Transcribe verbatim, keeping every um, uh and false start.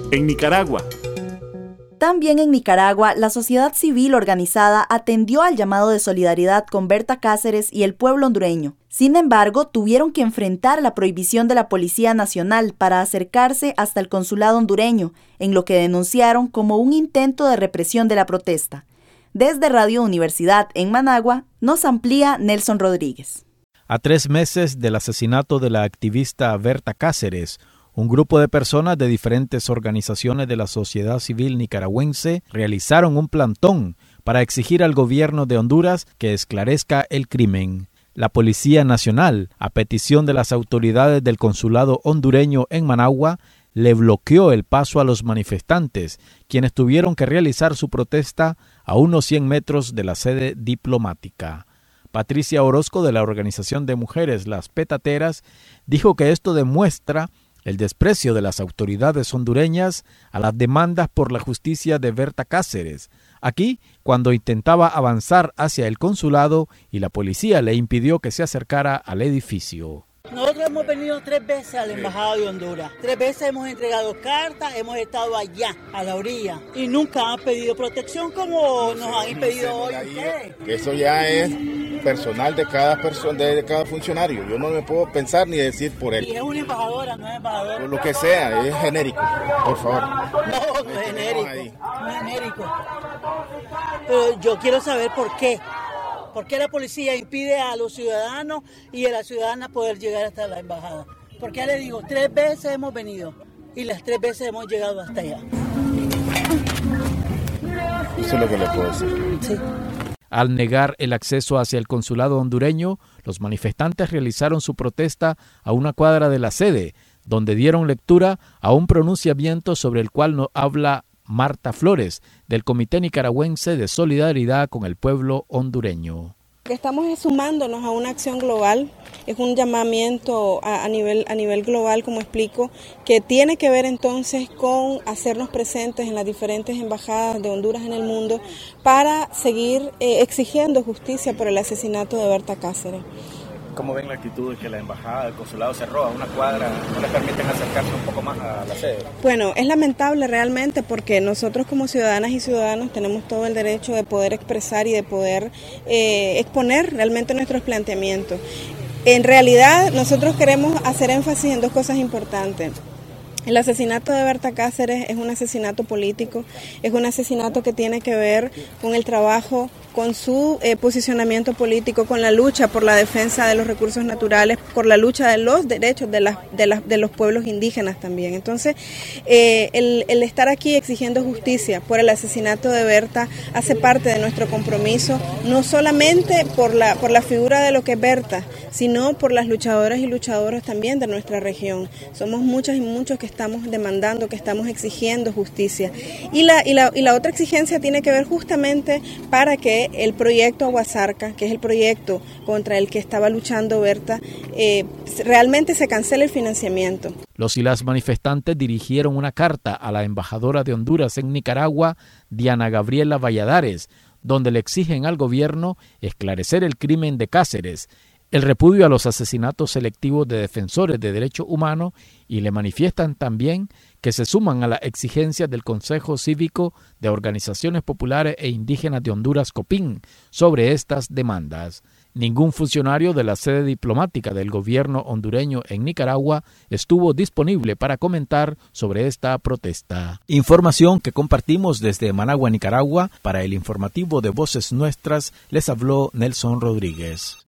En Nicaragua. También en Nicaragua, la sociedad civil organizada atendió al llamado de solidaridad con Berta Cáceres y el pueblo hondureño. Sin embargo, tuvieron que enfrentar la prohibición de la Policía Nacional para acercarse hasta el consulado hondureño, en lo que denunciaron como un intento de represión de la protesta. Desde Radio Universidad en Managua, nos amplía Nelson Rodríguez. A tres meses del asesinato de la activista Berta Cáceres, un grupo de personas de diferentes organizaciones de la sociedad civil nicaragüense realizaron un plantón para exigir al gobierno de Honduras que esclarezca el crimen. La Policía Nacional, a petición de las autoridades del consulado hondureño en Managua, le bloqueó el paso a los manifestantes, quienes tuvieron que realizar su protesta a unos cien metros de la sede diplomática. Patricia Orozco, de la Organización de Mujeres Las Petateras, dijo que esto demuestra el desprecio de las autoridades hondureñas a las demandas por la justicia de Berta Cáceres. Aquí, cuando intentaba avanzar hacia el consulado y la policía le impidió que se acercara al edificio. Nosotros hemos venido tres veces a la Embajada de Honduras. Tres veces hemos entregado cartas, hemos estado allá, a la orilla. Y nunca han pedido protección como nos han pedido hoy ustedes. Eso ya es personal de cada persona, de cada funcionario. Yo no me puedo pensar ni decir por él. Y es una embajadora, no es embajadora. Por lo que sea, es genérico, por favor. No, no es genérico, no es genérico. Pero yo quiero saber por qué. ¿Por qué la policía impide a los ciudadanos y a la ciudadana poder llegar hasta la embajada? Porque le digo, tres veces hemos venido y las tres veces hemos llegado hasta allá. Eso es lo que le puedo decir. Sí. Al negar el acceso hacia el consulado hondureño, los manifestantes realizaron su protesta a una cuadra de la sede, donde dieron lectura a un pronunciamiento sobre el cual nos habla Marta Flores, del Comité Nicaragüense de Solidaridad con el Pueblo Hondureño. Estamos sumándonos a una acción global, es un llamamiento a, a, nivel, a nivel global, como explico, que tiene que ver entonces con hacernos presentes en las diferentes embajadas de Honduras en el mundo para seguir eh, exigiendo justicia por el asesinato de Berta Cáceres. ¿Cómo ven la actitud de que la embajada, el consulado cerró a una cuadra, no les permiten acercarse un poco más a la sede? Bueno, es lamentable realmente porque nosotros como ciudadanas y ciudadanos tenemos todo el derecho de poder expresar y de poder eh, exponer realmente nuestros planteamientos. En realidad nosotros queremos hacer énfasis en dos cosas importantes. El asesinato de Berta Cáceres es un asesinato político, es un asesinato que tiene que ver con el trabajo, con su eh, posicionamiento político, con la lucha por la defensa de los recursos naturales, por la lucha de los derechos de, las, de, las, de los pueblos indígenas también. Entonces, eh, el, el estar aquí exigiendo justicia por el asesinato de Berta hace parte de nuestro compromiso, no solamente por la, por la figura de lo que es Berta, sino por las luchadoras y luchadores también de nuestra región. Somos muchas y muchos que estamos demandando, que estamos exigiendo justicia. Y la, y la, y la otra exigencia tiene que ver justamente para que el proyecto Aguasarca, que es el proyecto contra el que estaba luchando Berta, eh, realmente se cancele el financiamiento. Los y las manifestantes dirigieron una carta a la embajadora de Honduras en Nicaragua, Diana Gabriela Valladares, donde le exigen al gobierno esclarecer el crimen de Cáceres, el repudio a los asesinatos selectivos de defensores de derechos humanos y le manifiestan también que se suman a las exigencias del Consejo Cívico de Organizaciones Populares e Indígenas de Honduras, COPIN, sobre estas demandas. Ningún funcionario de la sede diplomática del gobierno hondureño en Nicaragua estuvo disponible para comentar sobre esta protesta. Información que compartimos desde Managua, Nicaragua. Para el informativo de Voces Nuestras, les habló Nelson Rodríguez.